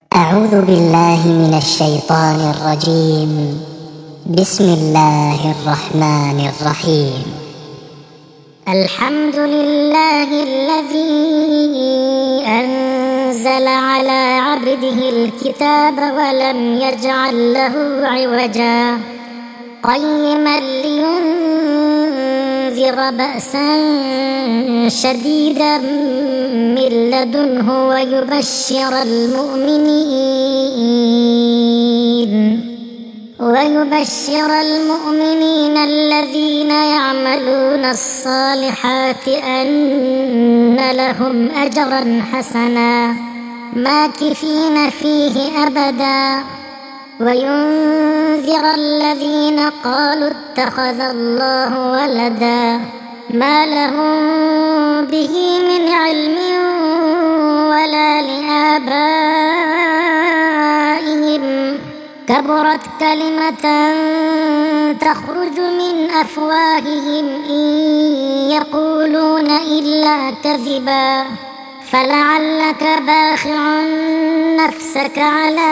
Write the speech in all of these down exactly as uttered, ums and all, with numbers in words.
أعوذ بالله من الشيطان الرجيم. بسم الله الرحمن الرحيم. الحمد لله الذي أنزل على عبده الكتاب ولم يجعل له عوجا قيما لينذر بأسا شديدا من لدنه ويبشر المؤمنين ويبشر المؤمنين الذين يعملون الصالحات أن لهم أجرا حسنا ماكثين فيه أبدا وينذر الذين قالوا اتخذ الله ولدا ما لهم به من علم ولا لآبائهم كبرت كلمة تخرج من أفواههم إن يقولون إلا كذبا فلعلك باخع نفسك على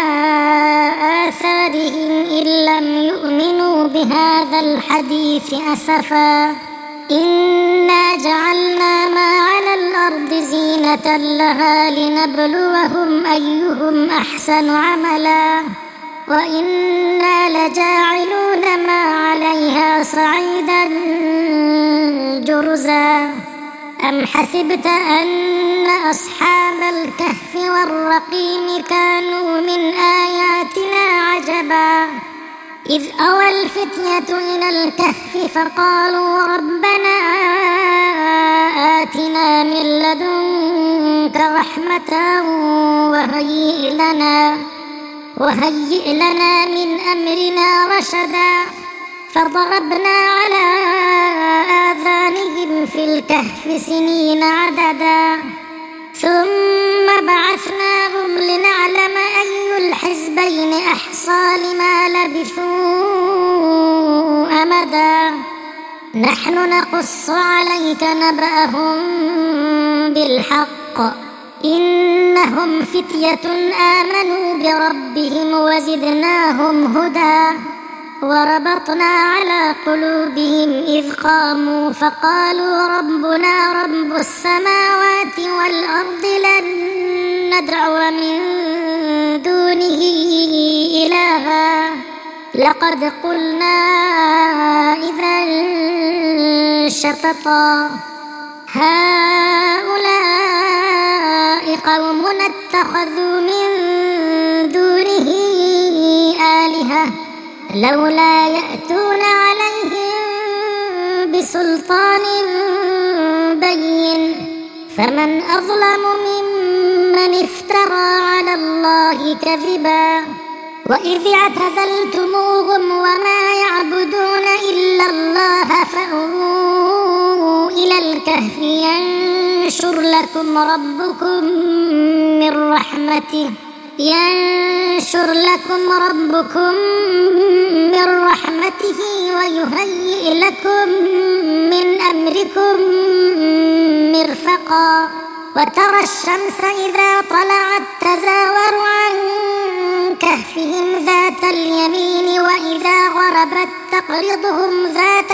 آثارهم إن لم يؤمنوا بهذا الحديث أسفا إنا جعلنا ما على الأرض زينة لها لنبلوهم أيهم أحسن عملا وإنا لجاعلون ما عليها صعيدا جرزا أم حسبت أن أصحاب الكهف والرقيم كانوا من آياتنا عجبا إذ أوى الفتية إلى الكهف فقالوا ربنا آتنا من لدنك رحمة وهيئ لنا وهيئ لنا من أمرنا رشدا فضربنا على آذانهم في الكهف سنين عددا ثم بعثناهم لنعلم أي الحزبين أحصى لما لبثوا أمدا نحن نقص عليك نبأهم بالحق إنهم فتية آمنوا بربهم وزدناهم هدى وربطنا على قلوبهم إذ قاموا فقالوا ربنا رب السماوات والأرض لن ندعو من دونه إلها لقد قلنا إذا شططا هؤلاء قومنا اتخذوا من دونه آلهة لولا يأتون عليهم بسلطان بين فمن أظلم ممن افترى على الله كذبا وإذ اعتزلتموهم وما يعبدون إلا الله فأووا إلى الكهف ينشر لكم ربكم من رحمته ينشر لكم ربكم من رحمته ويهيئ لكم من أمركم مرفقا وترى الشمس إذا طلعت تزاور عن كهفهم ذات اليمين وإذا غربت تقرضهم ذات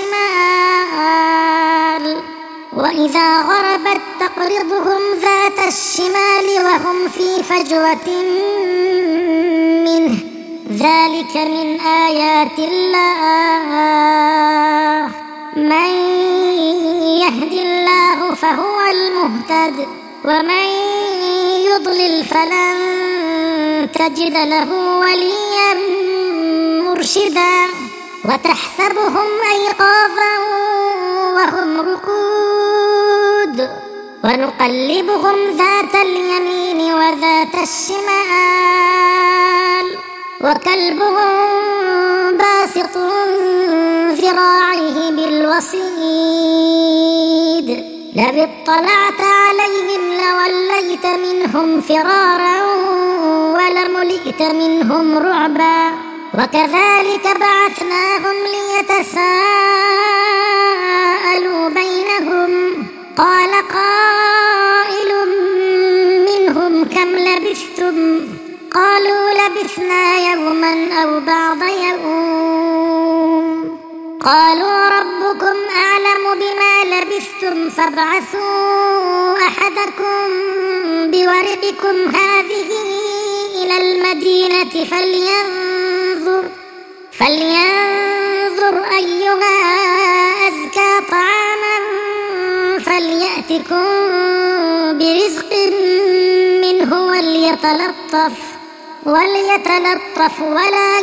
الشمال وإذا غربت تقرضهم ذات الشمال وهم في فجوة منه ذلك من آيات الله من يهد الله فهو المهتد ومن يضلل فلن تجد له وليا مرشدا وتحسبهم أيقاظا وهم رقود ونقلبهم ذات اليمين وذات الشمال وكلبهم باسط ذراعيه بالوصيد لو اطلعت عليهم لوليت منهم فرارا ولملئت منهم رعبا وكذلك بعثناهم ليتساءلوا بينهم قال قائل منهم كم لبثتم لبثتم؟ قالوا لبثنا يوما أو بعض يوم. قالوا ربكم أعلم بما لبثتم فابعثوا أحدكم بورقكم هذه إلى المدينة فلينظر فلينظر أيها أزكى طعاما فليأتكم برزق منه وليتلطف وليتلطف ولا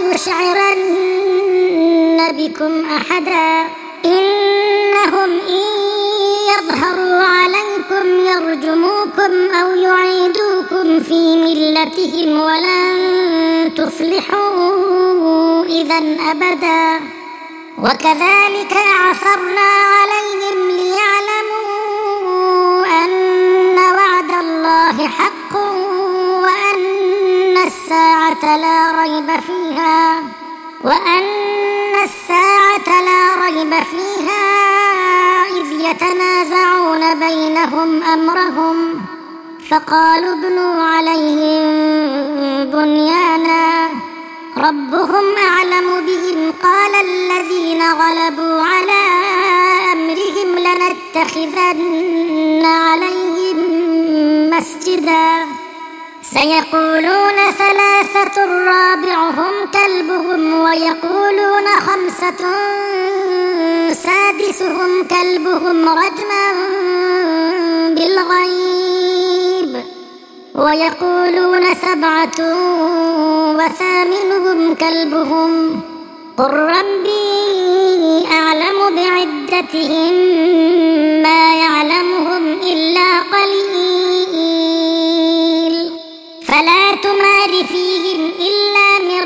يشعرن بكم أحدا إنهم إن يظهروا عليكم يرجموكم أو يعيدوكم في ملتهم ولن تفلحوا إذا أبدا. وكذلك أعثرنا عليهم ليعلموا أن وعد الله حق وأن الساعة لا ريب فيها وأن الساعة لا ريب فيها إذ يتنازعون بينهم أمرهم فقالوا ابنوا عليهم بنيانا ربهم أعلم بهم قال الذين غلبوا على أمرهم لنتخذن عليهم مسجدا سيقولون ثلاثة رابعهم كلبهم ويقولون خمسة سادسهم كلبهم رجما بالغيب ويقولون سبعة وثامنهم كلبهم قل ربي أعلم بعدتهم ما يعلمهم إلا قليل فلا تمار فيهم إلا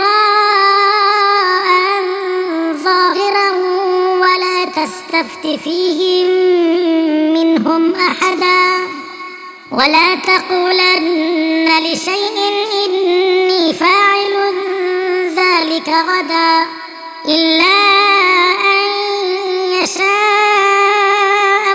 مراء ظاهرا ولا تستفت فيهم منهم أحدا ولا تقولن لشيء إني فاعل ذلك غدا إلا أن يشاء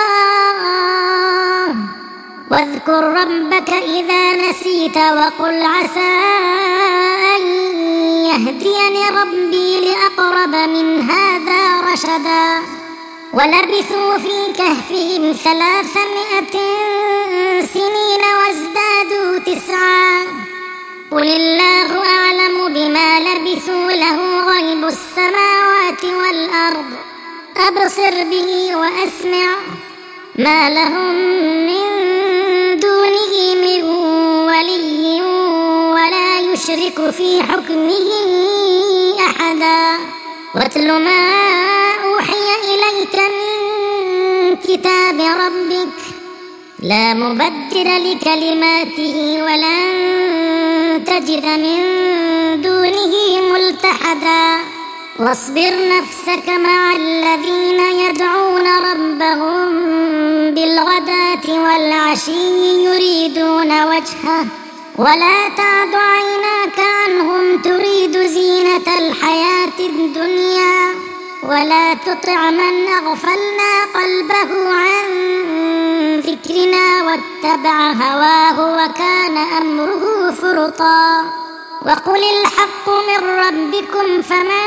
الله واذكر ربك إذا نسيت وقل عسى أن يهديني ربي لأقرب من هذا رشدا ولبثوا في كهفهم ثلاثمائة سنين وازدادوا تسعا قل الله أعلم بما لبثوا له غيب السماوات والأرض أبصر به وأسمع ما لهم من دونه من ولي ولا يشرك في حكمه أحدا واتل ما أوحي إليك من كتاب ربك لا مبدل لكلماته ولن تجد من دونه ملتحدا واصبر نفسك مع الذين يدعون ربهم بالغداة والعشي يريدون وجهه ولا تعد عيناك عنهم تريد زينة الحياة الدنيا ولا تطع من أغفلنا قلبه عن ذكرنا واتبع هواه وكان أمره فرطا وقل الحق من ربكم فمن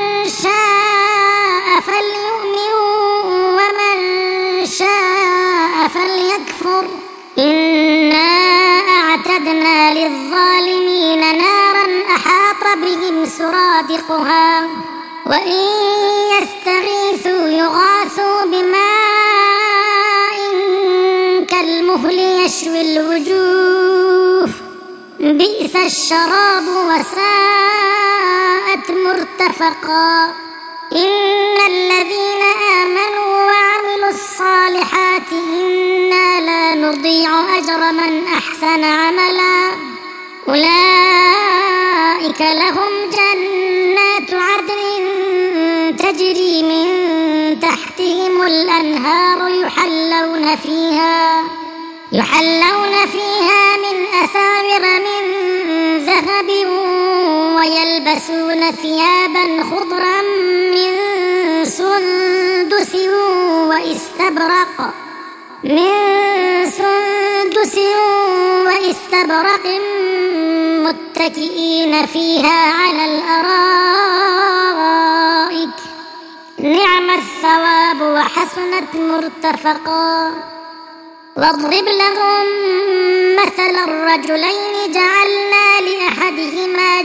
شاء فليؤمن ومن شاء فليكفر إنا أعتدنا للظالمين نارا أحاط بهم سرادقها وإن يستغيثوا يغاثوا بماء كالمهل يشوي الوجوه بئس الشراب وساءت مرتفقا إن الذين آمنوا وعملوا الصالحات إنا لا نضيع أجر من أحسن عملا أولئك لهم جنات عدن تجري من تحتهم الأنهار يحلون فيها يحلون فيها من أساور من ذهب ويلبسون ثيابا خضرا من سندس واستبرق من سندس سندس واستبرق متكئين فيها على الأرائك نعم الثواب وحسنت مرتفقا. واضرب لهم مثل الرجلين جعلنا لأحدهما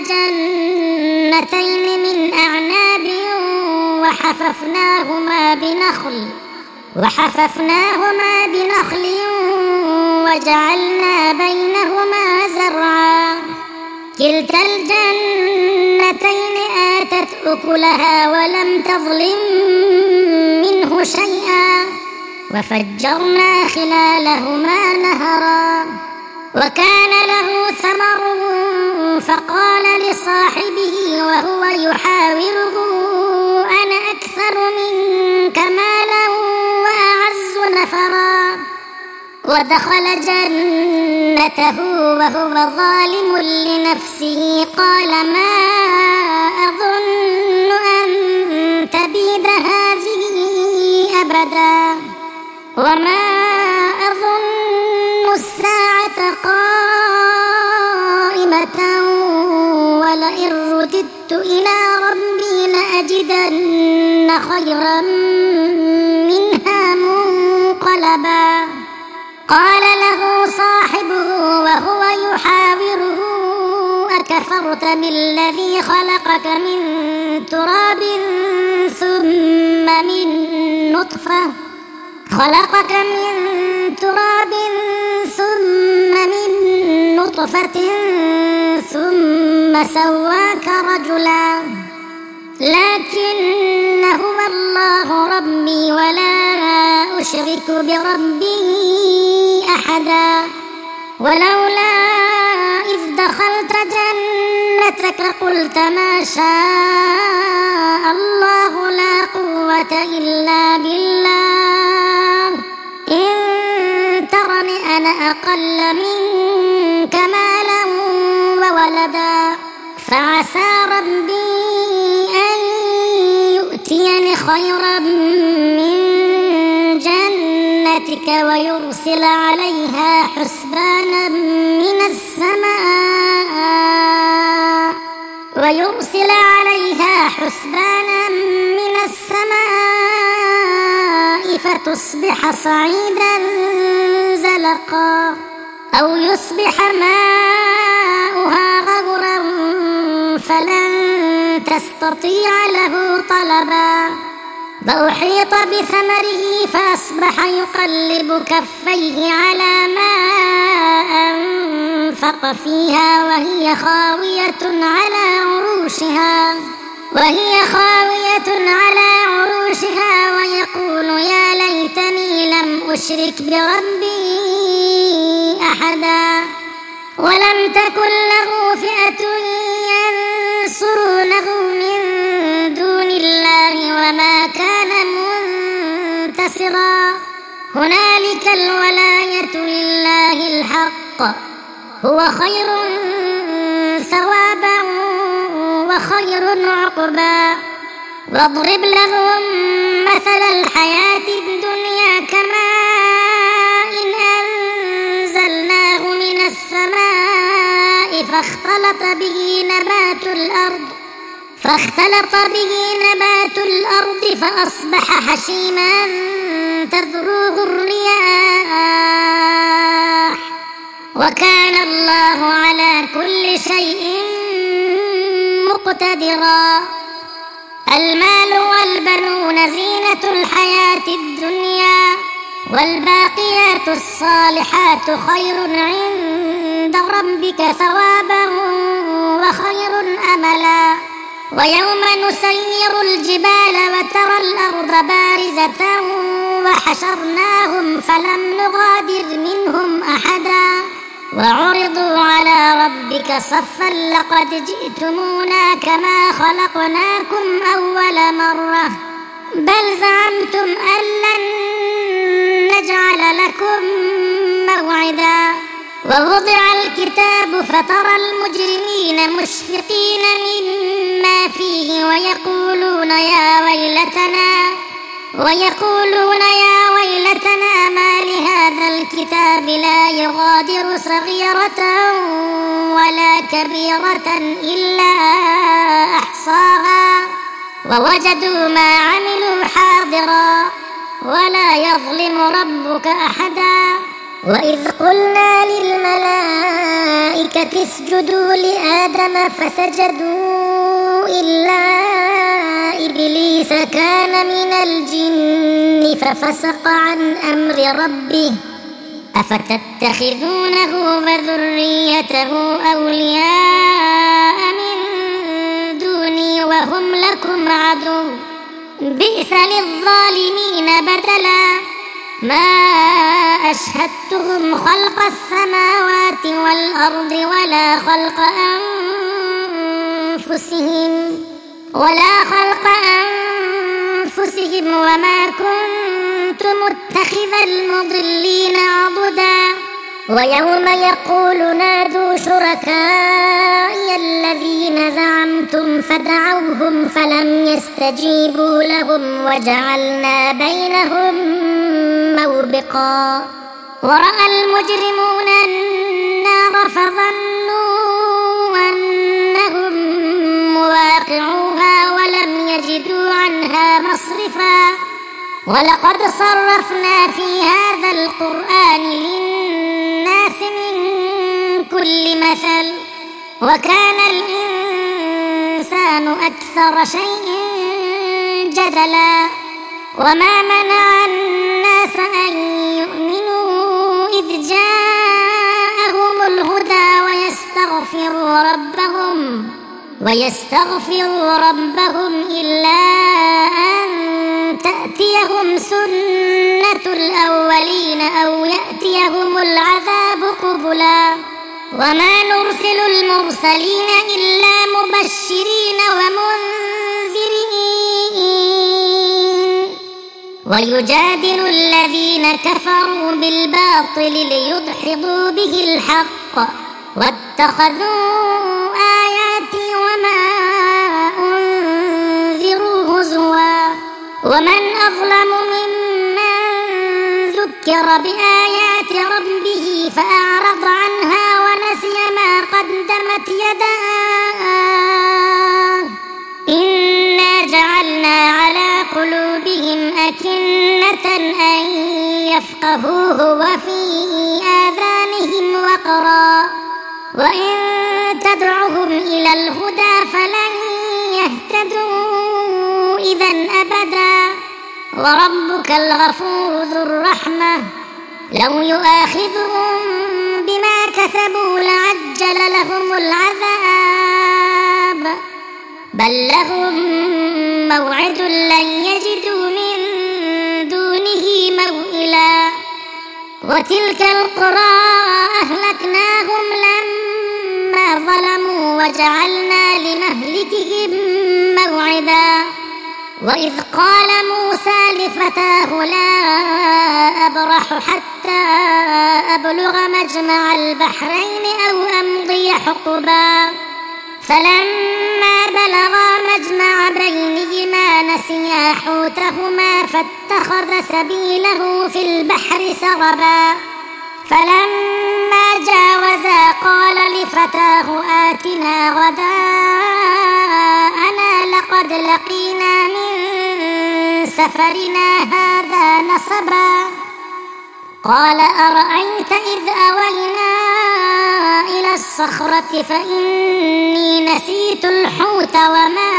جنتين من أعناب وحففناهما بنخل وحففناهما بنخل وجعلنا بينهما زرعا كلتا الجنتين آتت أكلها ولم تظلم منه شيئا وفجرنا خلالهما نهرا. وكان له ثمر فقال لصاحبه وهو يحاوره أنا أكثر منك مالا وأعز نفرا. ودخل جنته وهو ظالم لنفسه قال ما أظن أن تبيد هذه أبدا وما أظن الساعة قائمة ولئن رددت إلى ربي لأجدن خيرا منها منقلبا. قال له صاحبه وهو يحاوره أكفرت بالذي خلقك من تراب ثم من نطفة خلقك من تراب ثم من نطفة ثم سواك رجلا لكن هو الله ربي ولا أشرك بربي أحدا. ولولا إذ دخلت جنتك قلت ما شاء الله لا قوة إلا بالله إن ترني أنا أقل منك مالا وولدا فعسى ربي أن يؤتيني خيرا من جنتك ويرسل عليها حسبانا من السماء ويرسل عليها حسبانا من السماء فتصبح صعيدا زلقا أو يصبح ماؤها غورا فلن تستطيع له طلبا. فأحيط بثمره فأصبح يقلب كفيه على ما أنفق فيها وهي خاوية على عروشها وهي خاوية على عروشها ويقول يا ليتني لم أشرك بربي أحدا. ولم تكن له فئة ينصرونه من دون الله وما كان منتصرا. هنالك الولاية لله الحق هو خير ثوابا وخير عقبا. واضرب لهم مثل الحياة الدنيا كماء أنزلناه من السماء فاختلط به نبات الأرض فاختلط به نبات الأرض فأصبح هشيما تذروه الرياح وكان الله على كل شيء مقتدرا. المال والبنون زينة الحياة الدنيا والباقيات الصالحات خير عند ربك ثوابا وخير أملا. ويوم نسير الجبال وترى الأرض بارزة وحشرناهم فلم نغادر منهم أحدا وعرضوا على ربك صفا لقد جئتمونا كما خلقناكم أول مرة بل زعمتم أن لن نجعل لكم موعدا. ووضع الكتاب فترى المجرمين مشفقين مما فيه ويقولون يا ويلتنا ويقولون يا ويلتنا ما لهذا الكتاب لا يغادر صغيرة ولا كبيرة إلا أحصاها ووجدوا ما عملوا حاضرا ولا يظلم ربك أحدا. وإذ قلنا للملائكة اسجدوا لآدم فسجدوا إلا إبليس كان من الجن ففسق عن أمر ربه أفتتخذونه وذريته أولياء من دوني وهم لكم عدو بئس للظالمين بدلا. ما أشهدتهم خلق السماوات والأرض ولا خلق أنفسهم ولا خلق أنفسهم وما كنت متخذ المضلين عضدا. ويوم يقول نادوا شركائي الذين زعمتم فدعوهم فلم يستجيبوا لهم وجعلنا بينهم موبقا. ورأى المجرمون النار فظنوا أنهم مواقعوها ولم يجدوا عنها مصرفا. ولقد صرفنا في هذا القرآن للناس من كل مثل وكان الإنسان أكثر شيء جدلا. وما منع الناس أن يؤمنوا إذ جاءهم الهدى ويستغفروا ربهم ويستغفروا ربهم إلا أن تأتيهم سنة الأولين أو يأتيهم العذاب قبلا. وما نرسل المرسلين إلا مبشرين ومنذرين ويجادل الذين كفروا بالباطل ليدحضوا به الحق واتخذوا آياتي وما أنذروا هزوا. ومن أظلم ممن ذكر بآيات ربه فأعرض عنها ونسي ما قدمت يداه إنا جعلنا على قلوبهم أكنة أن يفقهوه وفي آذانهم وقرا وإن تدعهم إلى الهدى فلن يهتدوا إذا أبدا. وربك الغفور ذو الرحمة لو يؤاخذهم بما كسبوا لعجل لهم العذاب بل لهم موعد لن يجدوا من دونه موئلا. وتلك القرى أهلكناهم لما ظلموا وجعلنا لمهلكهم موعدا. وإذ قال موسى لفتاه لا أبرح حتى أبلغ مجمع البحرين أو أمضي حقبا فلما بلغا مجمع بينهما نسيا حوتهما فاتخذ سبيله في البحر سربا. فلما جاوزا قال لفتاه آتنا غداءنا لقد لقينا من سفرنا هذا نصبا. قال أرأيت إذ أوينا إلى الصخرة فإني نسيت الحوت وما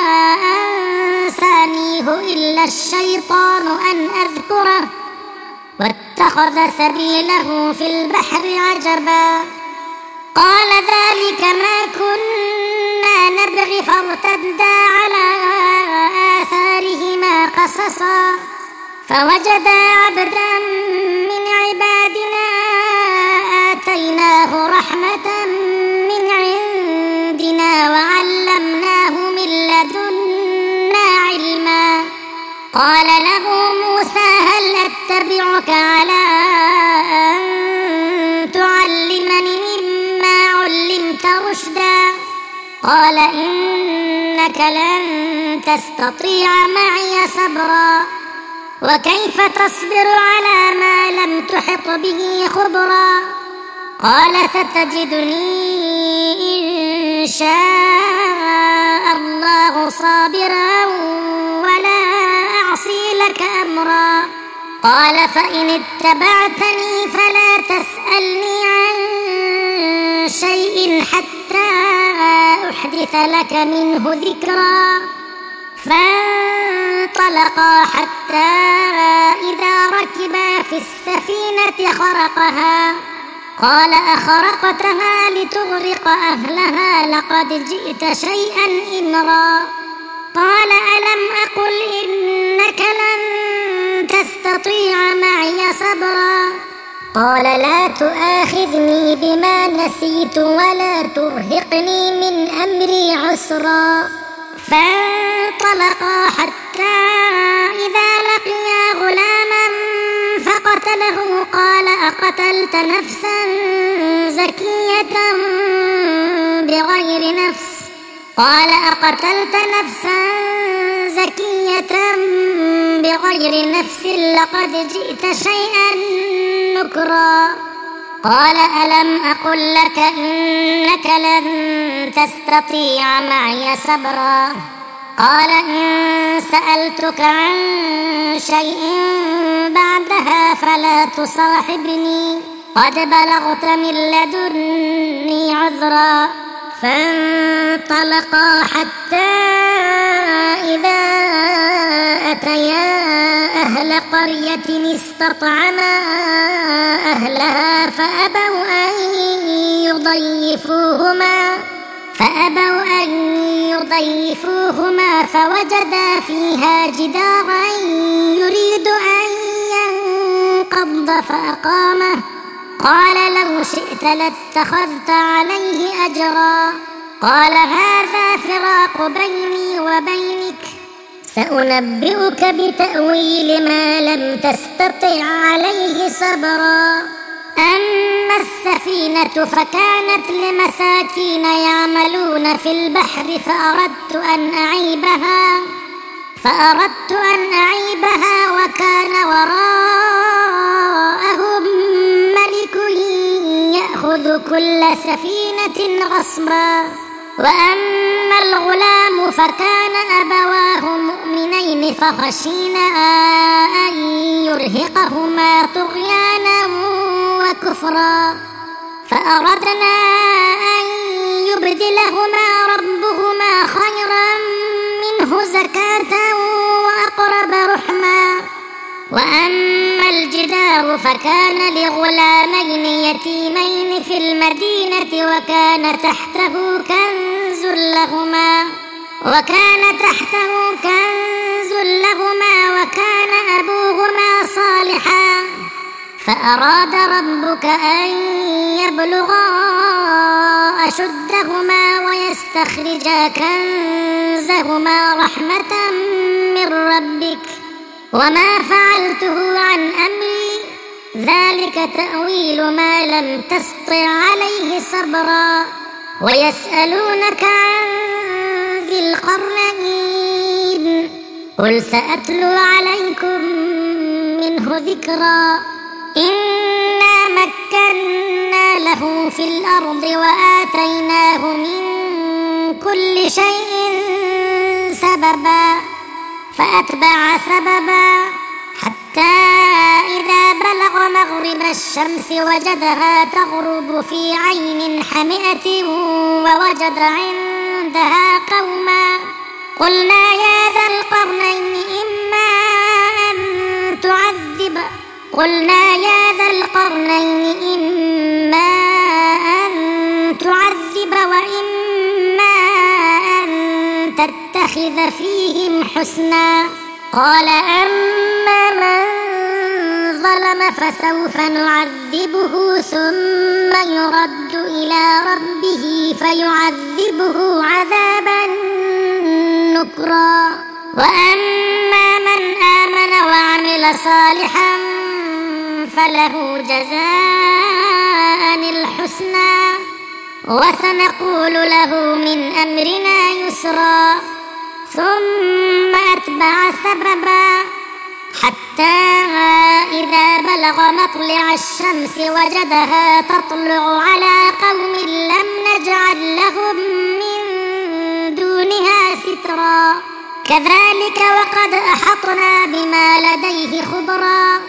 أنسانيه إلا الشيطان أن أذكره واتخذ سبيله في البحر عجبا. قال ذلك ما كنا نبغي فارتدا على آثارهما قصصا فوجدا عبدا من عبادنا آتيناه رحمة من عندنا وعلمناه من لدنا علما. قال له موسى هل أتبعك على أن تعلمني مما علمت رشدا قال إنك لن تستطيع معي صبرا وكيف تصبر على ما لم تحط به خبرا قال ستجدني إن شاء الله صابرا ولا أعصي لك أمرا قال فإن اتبعتني فلا تسألني عن شيء حتى أحدث لك منه ذكرا فانطلقا حتى إذا ركبا في السفينة خرقها قال أخرقتها لتغرق أهلها لقد جئت شيئا إمرا قال ألم أقل إنك لن تستطيع معي صبرا قال لا تؤاخذني بما نسيت ولا ترهقني من أمري عسرا فانطلقا حتى إذا لقيا غلاما فقتله قال أقتلت نفسا زكية بغير نفس قال أقتلت نفسا زكية بغير نفس لقد جئت شيئا نكرا قال ألم أقل لك إنك لن تستطيع معي صبرا قال إن سألتك عن شيء بعدها فلا تصاحبني قد بلغت من لدني عذرا فانطلقا حتى إذا أتيا أهل قرية استطعما أهلها فأبوا أن يضيفوهما فأبوا أن يضيفوهما فوجدا فيها جدارا يريد أن ينقض فأقامه قال لو شئت لاتخذت عليه أجرا قال هذا فراق بيني وبينك سأنبئك بتأويل ما لم تستطع عليه صبرا أما السفينة فكانت لمساكين يعملون في البحر فأردت أن أعيبها فأردت أن أعيبها وكان وراءهم ملك يأخذ كل سفينة غصبا وأما الغلام فكان أبواه مؤمنين فخشينا أن يرهقهما طغيانا وكفرا فأردنا أن يبدلهما ربهما خيرا منه زكاة وأقرب رحما وأما الجدار فكان لغلامين يتيمين في المدينة وكان تحته كنز لهما وكان تحته كنز لهما وكان أبوهما صالحا فأراد ربك أن يبلغا أشدهما ويستخرجا كنزهما رحمة من ربك وما فعلته عن أمري ذلك تأويل ما لم تسطع عليه صبرا ويسألونك عن ذي القرنين قل سأتلو عليكم منه ذكرا إنا مكنا له في الأرض وآتيناه من كل شيء سببا فأتبع سببا حتى إذا بلغ مغرب الشمس وجدها تغرب في عين حمئة ووجد عندها قوما قلنا يا ذا القرنين إما أن تعذب قلنا يا ذا القرنين إما أن تعذب وإما أن تتخذ فيهم حسنا قال أما من ظلم فسوف نعذبه ثم يرد إلى ربه فيعذبه عذابا نكرا وأما من آمن وعمل صالحا فله جزاء الحسنى وسنقول له من أمرنا يسرا ثم أتبع سببا حتى إذا بلغ مطلع الشمس وجدها تطلع على قوم لم نجعل لهم من دونها سترا كذلك وقد أحطنا بما لديه خبرا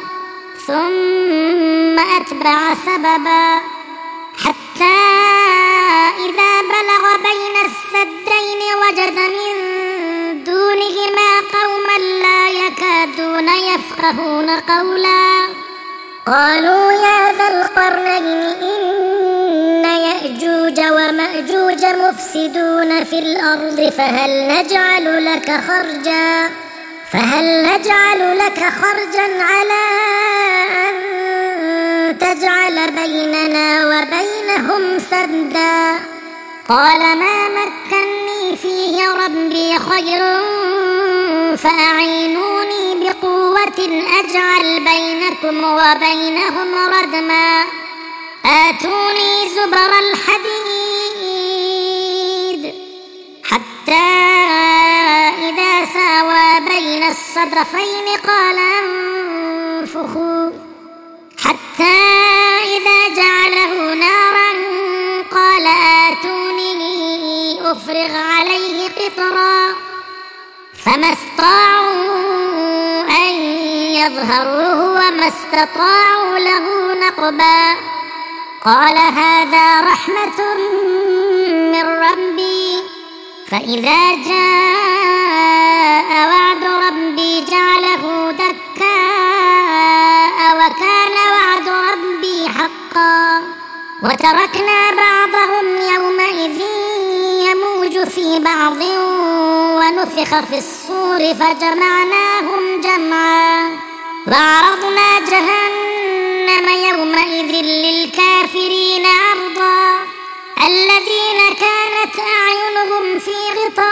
ثم أتبع سببا حتى إذا بلغ بين السدين وجد من دونهما قوما لا يكادون يفقهون قولا قالوا يا ذا القرنين إن يأجوج ومأجوج مفسدون في الأرض فهل نجعل لك خرجا فهل نجعل لك خرجا على أن تجعل بيننا وبينهم سدا قال ما مكني فيه ربي خير فأعينوني بقوة أجعل بينكم وبينهم ردما آتوني زبر الحديد حتى إذا ساوى بين الصدفين قال انفخوا حتى إذا جعله نارا قال آتوني أفرغ عليه قطرا فما استطاعوا أن يظهروه وما استطاعوا له نقبا قال هذا رحمة من ربي فإذا جاء وعد ربي جعله دكاء وكان وعد ربي حقا وتركنا بعضهم يومئذ يموج في بعض ونفخ في الصور فجمعناهم جمعا وعرضنا جهنم يومئذ للكافرين عرضا الذين كانت أعينهم في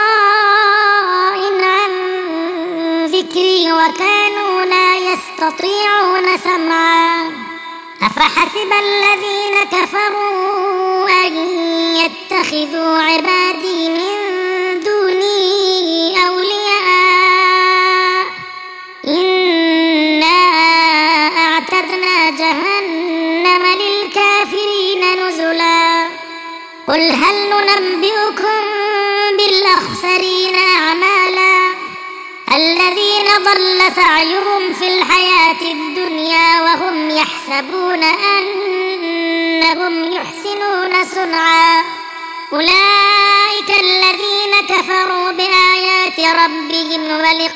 غطاء عن ذكري وكانوا لا يستطيعون سمعا أفحسب الذين كفروا أن يتخذوا عبادي من دوني أولياء إنا أعتدنا جهنم للكافرين نزلا قل هل ننبئكم بالأخسرين أعمالا الذين ضل سعيهم في الحياة الدنيا وهم يحسبون أنهم يحسنون صنعا أولئك الذين كفروا بآيات ربهم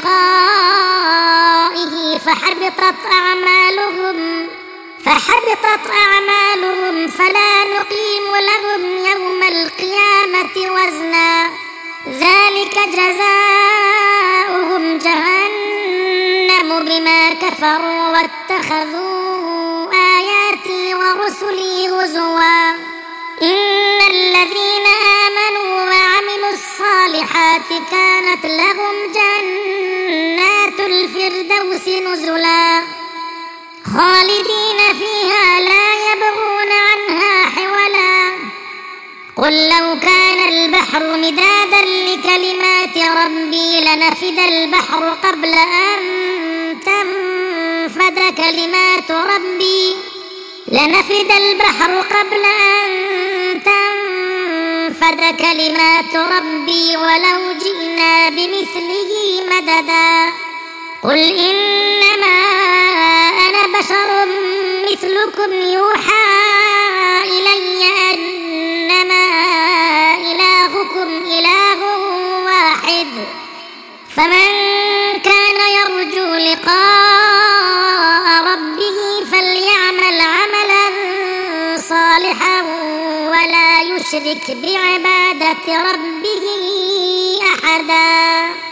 ولقائه فحبطت أعمالهم فحبطت أعمالهم فلا نقيم لهم يوم القيامة وزنا ذلك جزاؤهم جهنم بما كفروا واتخذوا آياتي ورسلي هزوا إن الذين آمنوا وعملوا الصالحات كانت لهم جنات الفردوس نزلا خالدين فيها لا يبغون عنها حولا قل لو كان البحر مدادا لكلمات ربي لنفد البحر قبل أن تنفد كلمات ربي لنفد البحر قبل أن تنفد كلمات ربي ولو جئنا بمثله مددا قل إنما أنا بشر مثلكم يوحى إلي أنما إلهكم إله واحد فمن كان يرجو لقاء ربه فليعمل عملا صالحا ولا يشرك بعبادة ربه أحدا.